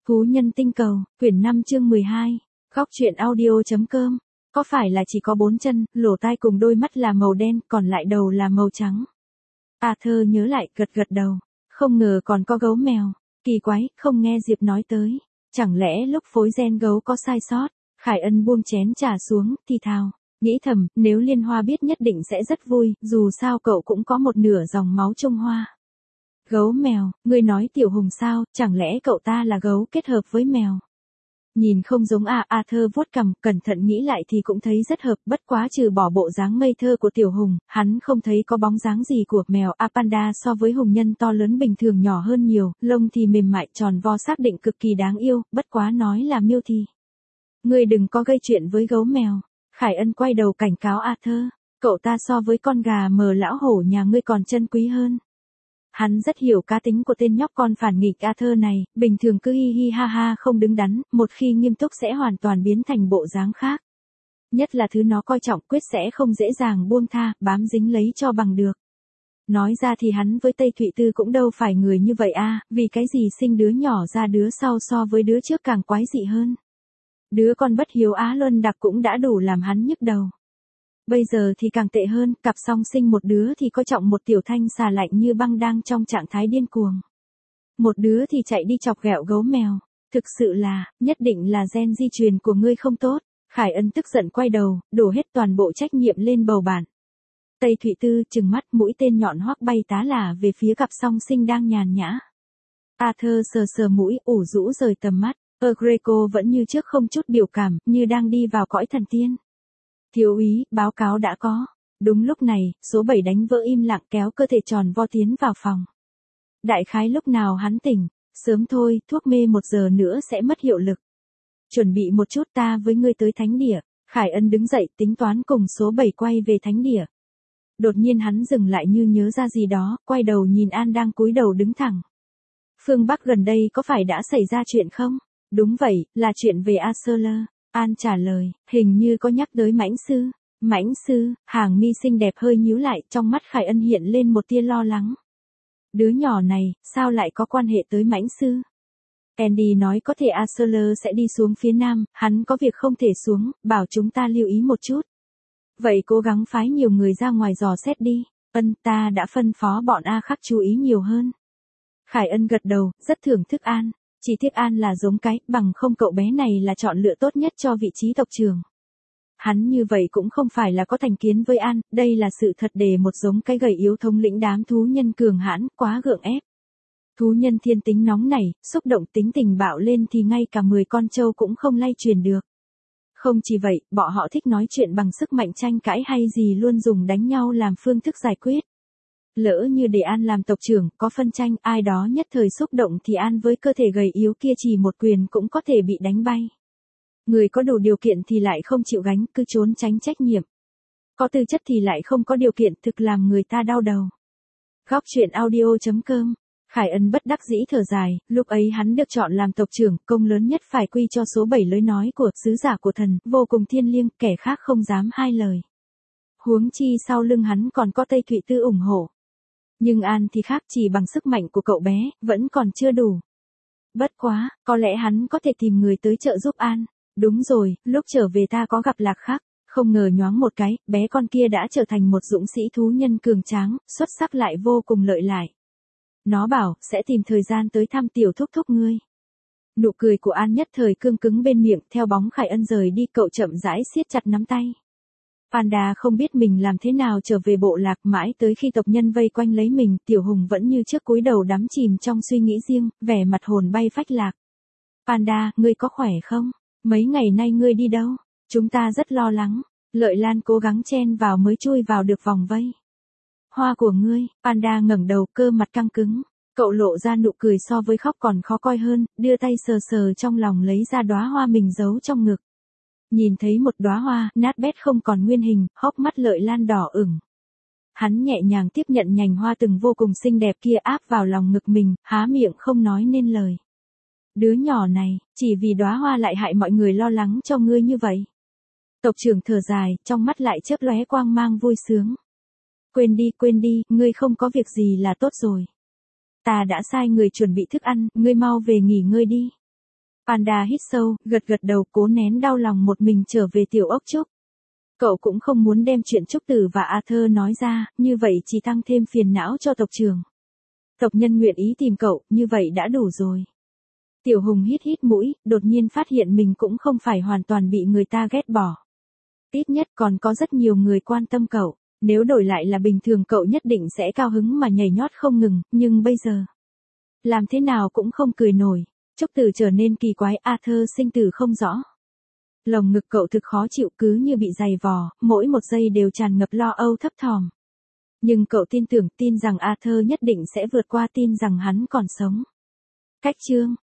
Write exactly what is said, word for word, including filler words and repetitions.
Thú nhân tinh cầu, quyển năm chương mười hai, góc truyện audio.com. Có phải là chỉ có bốn chân, lỗ tai cùng đôi mắt là màu đen, còn lại đầu là màu trắng? Arthur nhớ lại, gật gật đầu. Không ngờ còn có gấu mèo. Kỳ quái, không nghe Diệp nói tới. Chẳng lẽ lúc phối gen gấu có sai sót? Khải Ân buông chén trà xuống, thì thào. Nghĩ thầm, nếu Liên Hoa biết nhất định sẽ rất vui, dù sao cậu cũng có một nửa dòng máu Trung Hoa. Gấu mèo, ngươi nói Tiểu Hùng sao, chẳng lẽ cậu ta là gấu kết hợp với mèo? Nhìn không giống à, Arthur vuốt cằm, cẩn thận nghĩ lại thì cũng thấy rất hợp, bất quá trừ bỏ bộ dáng ngây thơ của Tiểu Hùng, hắn không thấy có bóng dáng gì của mèo. A Panda so với hùng nhân to lớn bình thường nhỏ hơn nhiều, lông thì mềm mại tròn vo xác định cực kỳ đáng yêu, bất quá nói là miêu thì. Ngươi đừng có gây chuyện với gấu mèo. Khải Ân quay đầu cảnh cáo Arthur, cậu ta so với con gà mờ lão hổ nhà ngươi còn chân quý hơn. Hắn rất hiểu cá tính của tên nhóc con phản nghịch Arthur này, bình thường cứ hi hi ha ha không đứng đắn, một khi nghiêm túc sẽ hoàn toàn biến thành bộ dáng khác. Nhất là thứ nó coi trọng quyết sẽ không dễ dàng buông tha, bám dính lấy cho bằng được. Nói ra thì hắn với Tây Thụy Tư cũng đâu phải người như vậy a, vì cái gì sinh đứa nhỏ ra đứa sau so với đứa trước càng quái dị hơn. Đứa con bất hiếu Á Luân Đặc cũng đã đủ làm hắn nhức đầu. Bây giờ thì càng tệ hơn, cặp song sinh một đứa thì coi trọng một tiểu thanh xà lạnh như băng đang trong trạng thái điên cuồng. Một đứa thì chạy đi chọc ghẹo gấu mèo. Thực sự là, nhất định là gen di truyền của ngươi không tốt. Khải Ân tức giận quay đầu, đổ hết toàn bộ trách nhiệm lên bầu bạn. Tây Thụy Tư trừng mắt, mũi tên nhọn hoắc bay tá lả về phía cặp song sinh đang nhàn nhã. Arthur sờ sờ mũi, ủ rũ rời tầm mắt. Greco vẫn như trước không chút biểu cảm, như đang đi vào cõi thần tiên. Thiếu úy, báo cáo đã có. Đúng lúc này, số bảy đánh vỡ im lặng kéo cơ thể tròn vo tiến vào phòng. Đại khái lúc nào hắn tỉnh, sớm thôi, thuốc mê một giờ nữa sẽ mất hiệu lực. Chuẩn bị một chút ta với ngươi tới thánh địa. Khải Ân đứng dậy tính toán cùng số bảy quay về thánh địa. Đột nhiên hắn dừng lại như nhớ ra gì đó, quay đầu nhìn An đang cúi đầu đứng thẳng. Phương Bắc gần đây có phải đã xảy ra chuyện không? Đúng vậy, là chuyện về Arthur. An trả lời, hình như có nhắc tới Mãnh Sư. Mãnh Sư, hàng mi xinh đẹp hơi nhíu lại, trong mắt Khải Ân hiện lên một tia lo lắng. Đứa nhỏ này, sao lại có quan hệ tới Mãnh Sư? Andy nói có thể Arthur sẽ đi xuống phía nam, hắn có việc không thể xuống, bảo chúng ta lưu ý một chút. Vậy cố gắng phái nhiều người ra ngoài dò xét đi. Ân, ta đã phân phó bọn A Khắc chú ý nhiều hơn. Khải Ân gật đầu, rất thưởng thức An. Chỉ tiếc An là giống cái, bằng không cậu bé này là chọn lựa tốt nhất cho vị trí tộc trưởng. Hắn như vậy cũng không phải là có thành kiến với An, đây là sự thật để một giống cái gầy yếu thống lĩnh đám thú nhân cường hãn, quá gượng ép. Thú nhân thiên tính nóng nảy, xúc động tính tình bạo lên thì ngay cả mười con trâu cũng không lay truyền được. Không chỉ vậy, bọn họ thích nói chuyện bằng sức mạnh tranh cãi hay gì luôn dùng đánh nhau làm phương thức giải quyết. Lỡ như để An làm tộc trưởng, có phân tranh, ai đó nhất thời xúc động thì An với cơ thể gầy yếu kia chỉ một quyền cũng có thể bị đánh bay. Người có đủ điều kiện thì lại không chịu gánh, cứ trốn tránh trách nhiệm. Có tư chất thì lại không có điều kiện, thực làm người ta đau đầu. Góc truyện audio.com. Khải Ân bất đắc dĩ thở dài, lúc ấy hắn được chọn làm tộc trưởng, công lớn nhất phải quy cho số bảy lời nói của sứ giả của thần, vô cùng thiêng liêng, kẻ khác không dám hai lời. Huống chi sau lưng hắn còn có Tây Thụy Tư ủng hộ. Nhưng An thì khác, chỉ bằng sức mạnh của cậu bé, vẫn còn chưa đủ. Bất quá, có lẽ hắn có thể tìm người tới trợ giúp An. Đúng rồi, lúc trở về ta có gặp Lạc Khắc, không ngờ nhoáng một cái, bé con kia đã trở thành một dũng sĩ thú nhân cường tráng, xuất sắc lại vô cùng lợi lại. Nó bảo, sẽ tìm thời gian tới thăm tiểu thúc thúc ngươi. Nụ cười của An nhất thời cương cứng bên miệng, theo bóng Khải Ân rời đi cậu chậm rãi siết chặt nắm tay. Panda không biết mình làm thế nào trở về bộ lạc, mãi tới khi tộc nhân vây quanh lấy mình, Tiểu Hùng vẫn như trước cúi đầu đắm chìm trong suy nghĩ riêng, vẻ mặt hồn bay phách lạc. Panda, ngươi có khỏe không? Mấy ngày nay ngươi đi đâu? Chúng ta rất lo lắng. Lợi Lan cố gắng chen vào mới chui vào được vòng vây. Hoa của ngươi, Panda ngẩng đầu, cơ mặt căng cứng. Cậu lộ ra nụ cười so với khóc còn khó coi hơn, đưa tay sờ sờ trong lòng lấy ra đóa hoa mình giấu trong ngực. Nhìn thấy một đóa hoa, nát bét không còn nguyên hình, hốc mắt Lợi Lan đỏ ửng. Hắn nhẹ nhàng tiếp nhận nhành hoa từng vô cùng xinh đẹp kia áp vào lòng ngực mình, há miệng không nói nên lời. Đứa nhỏ này, chỉ vì đóa hoa lại hại mọi người lo lắng cho ngươi như vậy. Tộc trưởng thở dài, trong mắt lại chớp lóe quang mang vui sướng. Quên đi, quên đi, ngươi không có việc gì là tốt rồi. Ta đã sai người chuẩn bị thức ăn, ngươi mau về nghỉ ngơi đi. Panda hít sâu, gật gật đầu, cố nén đau lòng một mình trở về tiểu ốc Trúc. Cậu cũng không muốn đem chuyện Trúc Tử và Arthur nói ra, như vậy chỉ tăng thêm phiền não cho tộc trưởng. Tộc nhân nguyện ý tìm cậu, như vậy đã đủ rồi. Tiểu Hùng hít hít mũi, đột nhiên phát hiện mình cũng không phải hoàn toàn bị người ta ghét bỏ. Ít nhất còn có rất nhiều người quan tâm cậu, nếu đổi lại là bình thường cậu nhất định sẽ cao hứng mà nhảy nhót không ngừng, nhưng bây giờ, làm thế nào cũng không cười nổi. Trúc Tử trở nên kỳ quái, Arthur sinh tử không rõ. Lồng ngực cậu thực khó chịu, cứ như bị dày vò, mỗi một giây đều tràn ngập lo âu thấp thỏm. Nhưng cậu tin tưởng, tin rằng Arthur nhất định sẽ vượt qua, tin rằng hắn còn sống. Cách chương